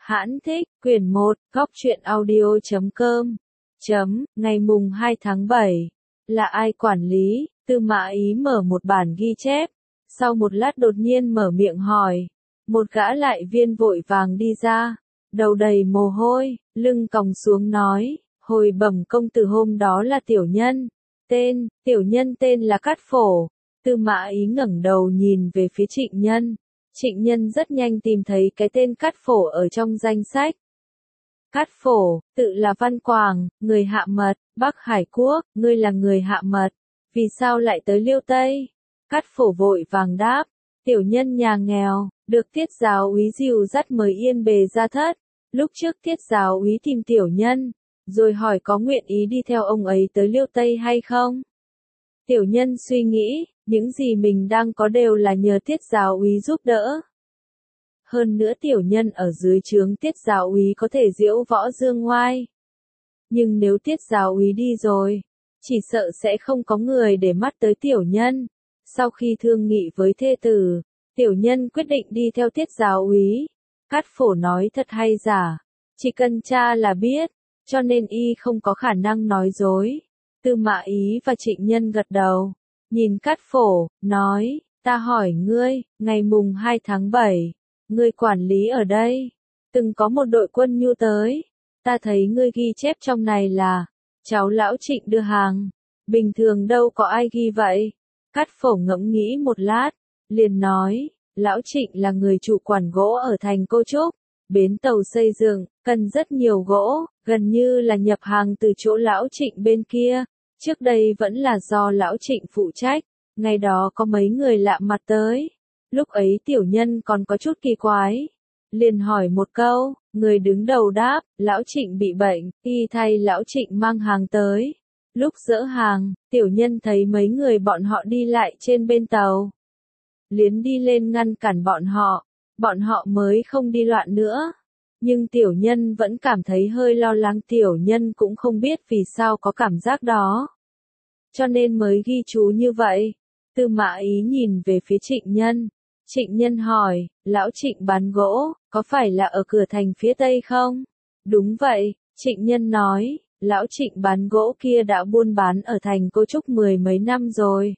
Hãn thích, quyển 1, góc truyện audio.com. Ngày mùng 2 tháng 7. Là ai quản lý? Tư Mã Ý mở một bản ghi chép. Sau một lát đột nhiên mở miệng hỏi. Một gã lại viên vội vàng đi ra. Đầu đầy mồ hôi, lưng còng xuống nói. Hồi bẩm công tử hôm đó là tiểu nhân. Tiểu nhân tên là Cát Phổ. Tư Mã Ý ngẩng đầu nhìn về phía Trịnh Nhân. Trịnh Nhân rất nhanh tìm thấy cái tên Cát Phổ ở trong danh sách. Cát Phổ, tự là Văn Quảng, người Hạ Mật, Bắc Hải Quốc, ngươi là người Hạ Mật. Vì sao lại tới Liêu Tây? Cát Phổ vội vàng đáp, tiểu nhân nhà nghèo, được Tiết giáo úy dìu dắt mời yên bề gia thất. Lúc trước Tiết giáo úy tìm tiểu nhân, rồi hỏi có nguyện ý đi theo ông ấy tới Liêu Tây hay không? Tiểu nhân suy nghĩ, những gì mình đang có đều là nhờ Tiết giáo úy giúp đỡ. Hơn nữa tiểu nhân ở dưới trướng Tiết giáo úy có thể diễu võ dương ngoai. Nhưng nếu Tiết giáo úy đi rồi, chỉ sợ sẽ không có người để mắt tới tiểu nhân. Sau khi thương nghị với thê tử, tiểu nhân quyết định đi theo Tiết giáo úy. Cát Phổ nói thật hay giả, chỉ cần cha là biết, cho nên y không có khả năng nói dối. Tư Mã Ý và Trịnh Nhân gật đầu, nhìn Cát Phổ, nói, ta hỏi ngươi, ngày mùng 2 tháng 7, ngươi quản lý ở đây, từng có một đội quân nhu tới, ta thấy ngươi ghi chép trong này là, cháu lão Trịnh đưa hàng, bình thường đâu có ai ghi vậy. Cát Phổ ngẫm nghĩ một lát, liền nói, lão Trịnh là người chủ quản gỗ ở thành Cô Trúc, bến tàu xây dựng, cần rất nhiều gỗ, gần như là nhập hàng từ chỗ lão Trịnh bên kia, trước đây vẫn là do lão Trịnh phụ trách, ngày đó có mấy người lạ mặt tới, lúc ấy tiểu nhân còn có chút kỳ quái, liền hỏi một câu, người đứng đầu đáp, lão Trịnh bị bệnh, y thay lão Trịnh mang hàng tới. Lúc dỡ hàng, tiểu nhân thấy mấy người bọn họ đi lại trên bên tàu. Liến đi lên ngăn cản bọn họ mới không đi loạn nữa. Nhưng tiểu nhân vẫn cảm thấy hơi lo lắng, tiểu nhân cũng không biết vì sao có cảm giác đó. Cho nên mới ghi chú như vậy. Tư Mã Ý nhìn về phía Trịnh Nhân. Trịnh Nhân hỏi, lão Trịnh bán gỗ, có phải là ở cửa thành phía tây không? Đúng vậy, Trịnh Nhân nói, lão Trịnh bán gỗ kia đã buôn bán ở thành Cô Trúc 10 mấy năm rồi.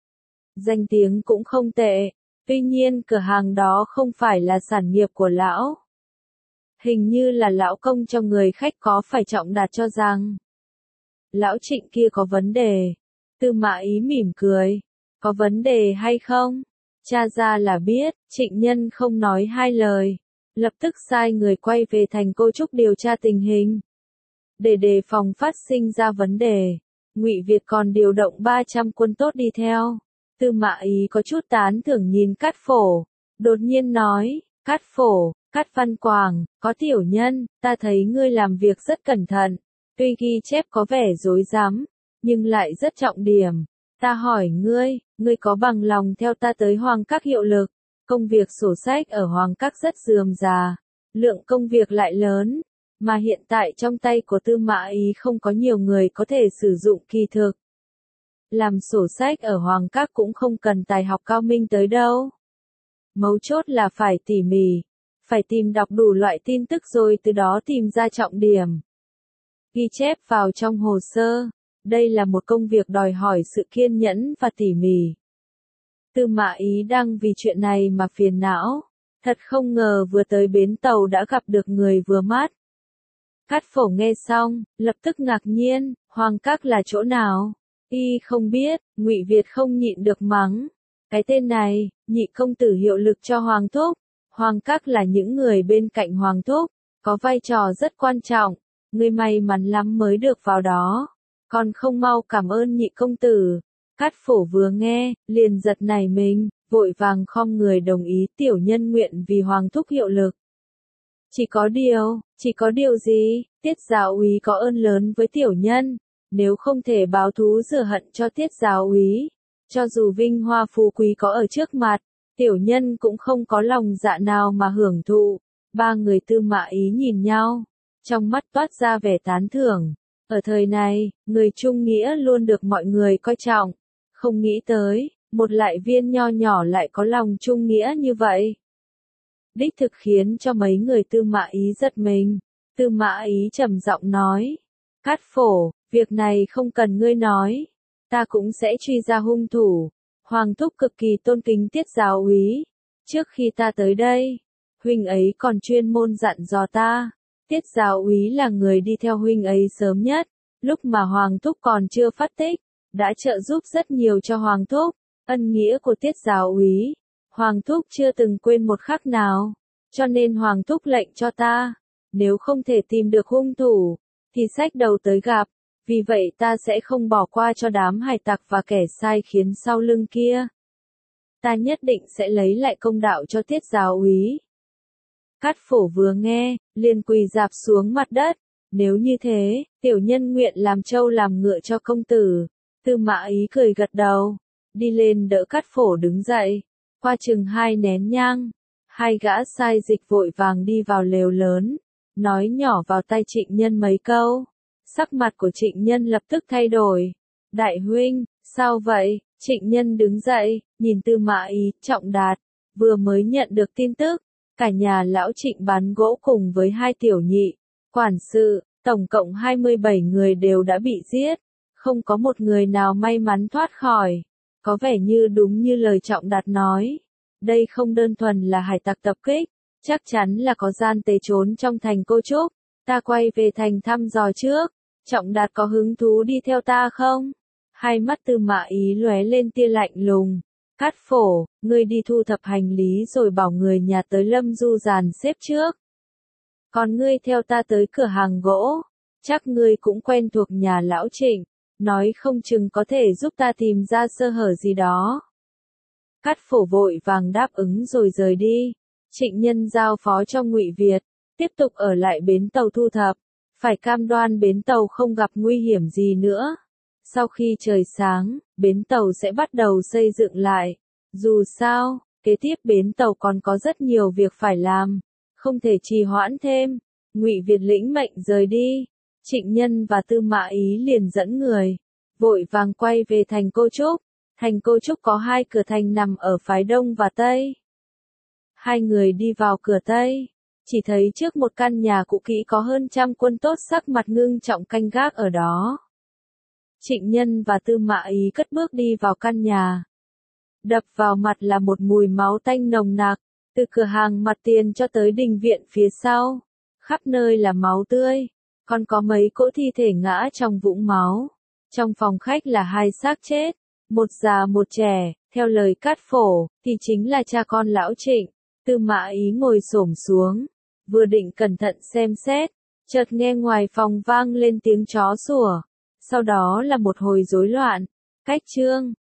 Danh tiếng cũng không tệ, tuy nhiên cửa hàng đó không phải là sản nghiệp của lão. Hình như là lão công cho người khách có phải Trọng Đạt cho rằng lão Trịnh kia có vấn đề. Tư Mã Ý mỉm cười, có vấn đề hay không? Cha ra là biết. Trịnh Nhân không nói hai lời, lập tức sai người quay về thành Cô Trúc điều tra tình hình. Để đề phòng phát sinh ra vấn đề, Ngụy Việt còn điều động 300 quân tốt đi theo. Tư Mã Ý có chút tán thưởng nhìn Cát Phổ, đột nhiên nói, Cát Phổ, Cát Văn Quảng, có tiểu nhân, ta thấy ngươi làm việc rất cẩn thận, tuy ghi chép có vẻ rối rắm, nhưng lại rất trọng điểm. Ta hỏi ngươi có bằng lòng theo ta tới Hoàng Các hiệu lực? Công việc sổ sách ở Hoàng Các rất rườm rà, lượng công việc lại lớn, mà hiện tại trong tay của Tư Mã Ý không có nhiều người có thể sử dụng kỳ thực. Làm sổ sách ở Hoàng Các cũng không cần tài học cao minh tới đâu. Mấu chốt là phải tỉ mỉ, phải tìm đọc đủ loại tin tức rồi từ đó tìm ra trọng điểm. Ghi chép vào trong hồ sơ, đây là một công việc đòi hỏi sự kiên nhẫn và tỉ mỉ. Tư Mã Ý đang vì chuyện này mà phiền não, thật không ngờ vừa tới bến tàu đã gặp được người vừa mắt. Cát Phổ nghe xong, lập tức ngạc nhiên, Hoàng Các là chỗ nào? Y không biết. Ngụy Việt không nhịn được mắng. Cái tên này, nhị công tử hiệu lực cho Hoàng Thúc. Hoàng Các là những người bên cạnh Hoàng Thúc, có vai trò rất quan trọng. Ngươi may mắn lắm mới được vào đó. Còn không mau cảm ơn nhị công tử. Cát Phổ vừa nghe, liền giật nảy mình, vội vàng khom người đồng ý tiểu nhân nguyện vì Hoàng Thúc hiệu lực. Chỉ có điều gì? Tiết giáo úy có ơn lớn với tiểu nhân, nếu không thể báo thú rửa hận cho Tiết giáo úy, cho dù vinh hoa phú quý có ở trước mặt, tiểu nhân cũng không có lòng dạ nào mà hưởng thụ. Ba người Tư Mã Ý nhìn nhau, trong mắt toát ra vẻ tán thưởng. Ở thời này, người trung nghĩa luôn được mọi người coi trọng, không nghĩ tới, một lại viên nho nhỏ lại có lòng trung nghĩa như vậy. đích thực khiến cho mấy người Tư Mã Ý giật mình. Tư Mã Ý trầm giọng nói, Cát Phổ, việc này không cần ngươi nói, ta cũng sẽ truy ra hung thủ. Hoàng thúc cực kỳ tôn kính Tiết giáo úy, trước khi ta tới đây, huynh ấy còn chuyên môn dặn dò ta, Tiết giáo úy là người đi theo huynh ấy sớm nhất, lúc mà Hoàng thúc còn chưa phát tích, đã trợ giúp rất nhiều cho Hoàng thúc, ân nghĩa của Tiết giáo úy, Hoàng thúc chưa từng quên một khắc nào, cho nên Hoàng thúc lệnh cho ta, nếu không thể tìm được hung thủ, thì xách đầu tới gặp, vì vậy ta sẽ không bỏ qua cho đám hải tặc và kẻ sai khiến sau lưng kia. Ta nhất định sẽ lấy lại công đạo cho Tiết giáo úy. Cát Phổ vừa nghe, liền quỳ rạp xuống mặt đất, nếu như thế, tiểu nhân nguyện làm trâu làm ngựa cho công tử. Tư Mã Ý cười gật đầu, đi lên đỡ Cát Phổ đứng dậy, qua chừng 2 nén nhang, 2 gã sai dịch vội vàng đi vào lều lớn, nói nhỏ vào tai Trịnh Nhân mấy câu. Sắc mặt của Trịnh Nhân lập tức thay đổi. Đại huynh, sao vậy? Trịnh Nhân đứng dậy, nhìn Tư Mã Ý, Trọng Đạt, vừa mới nhận được tin tức, cả nhà lão Trịnh bán gỗ cùng với 2 tiểu nhị, quản sự, tổng cộng 27 người đều đã bị giết, không có một người nào may mắn thoát khỏi. Có vẻ như đúng như lời Trọng Đạt nói, đây không đơn thuần là hải tặc tập kích, chắc chắn là có gian tế trốn trong thành Cô Trúc. Ta quay về thành thăm dò trước, Trọng Đạt có hứng thú đi theo ta không? Hai mắt Tư Mã Ý lóe lên tia lạnh lùng. Cát Phổ, ngươi đi thu thập hành lý rồi bảo người nhà tới Lâm Du dàn xếp trước. Còn ngươi theo ta tới cửa hàng gỗ, chắc ngươi cũng quen thuộc nhà lão Trịnh, nói không chừng có thể giúp ta tìm ra sơ hở gì đó. Cát Phổ vội vàng đáp ứng rồi rời đi. Trịnh Nhân giao phó cho Ngụy Việt, tiếp tục ở lại bến tàu thu thập, phải cam đoan bến tàu không gặp nguy hiểm gì nữa. Sau khi trời sáng, bến tàu sẽ bắt đầu xây dựng lại. Dù sao, kế tiếp bến tàu còn có rất nhiều việc phải làm, không thể trì hoãn thêm. Ngụy Việt lĩnh mệnh rời đi, Trịnh Nhân và Tư Mã Ý liền dẫn người, vội vàng quay về thành Cô Trúc. Thành Cô Trúc có 2 cửa thành nằm ở phái đông và tây. 2 người đi vào cửa tây, chỉ thấy trước một căn nhà cũ kỹ có hơn 100 quân tốt sắc mặt ngưng trọng canh gác ở đó. Trịnh Nhân và Tư Mã Ý cất bước đi vào căn nhà. Đập vào mặt là một mùi máu tanh nồng nặc, từ cửa hàng mặt tiền cho tới đình viện phía sau. Khắp nơi là máu tươi, còn có mấy cỗ thi thể ngã trong vũng máu. Trong phòng khách là 2 xác chết, một già một trẻ, theo lời Cát Phổ, thì chính là cha con lão Trịnh. Tư Mã Ý ngồi xổm xuống, vừa định cẩn thận xem xét, chợt nghe ngoài phòng vang lên tiếng chó sủa, sau đó là một hồi rối loạn. Cách chương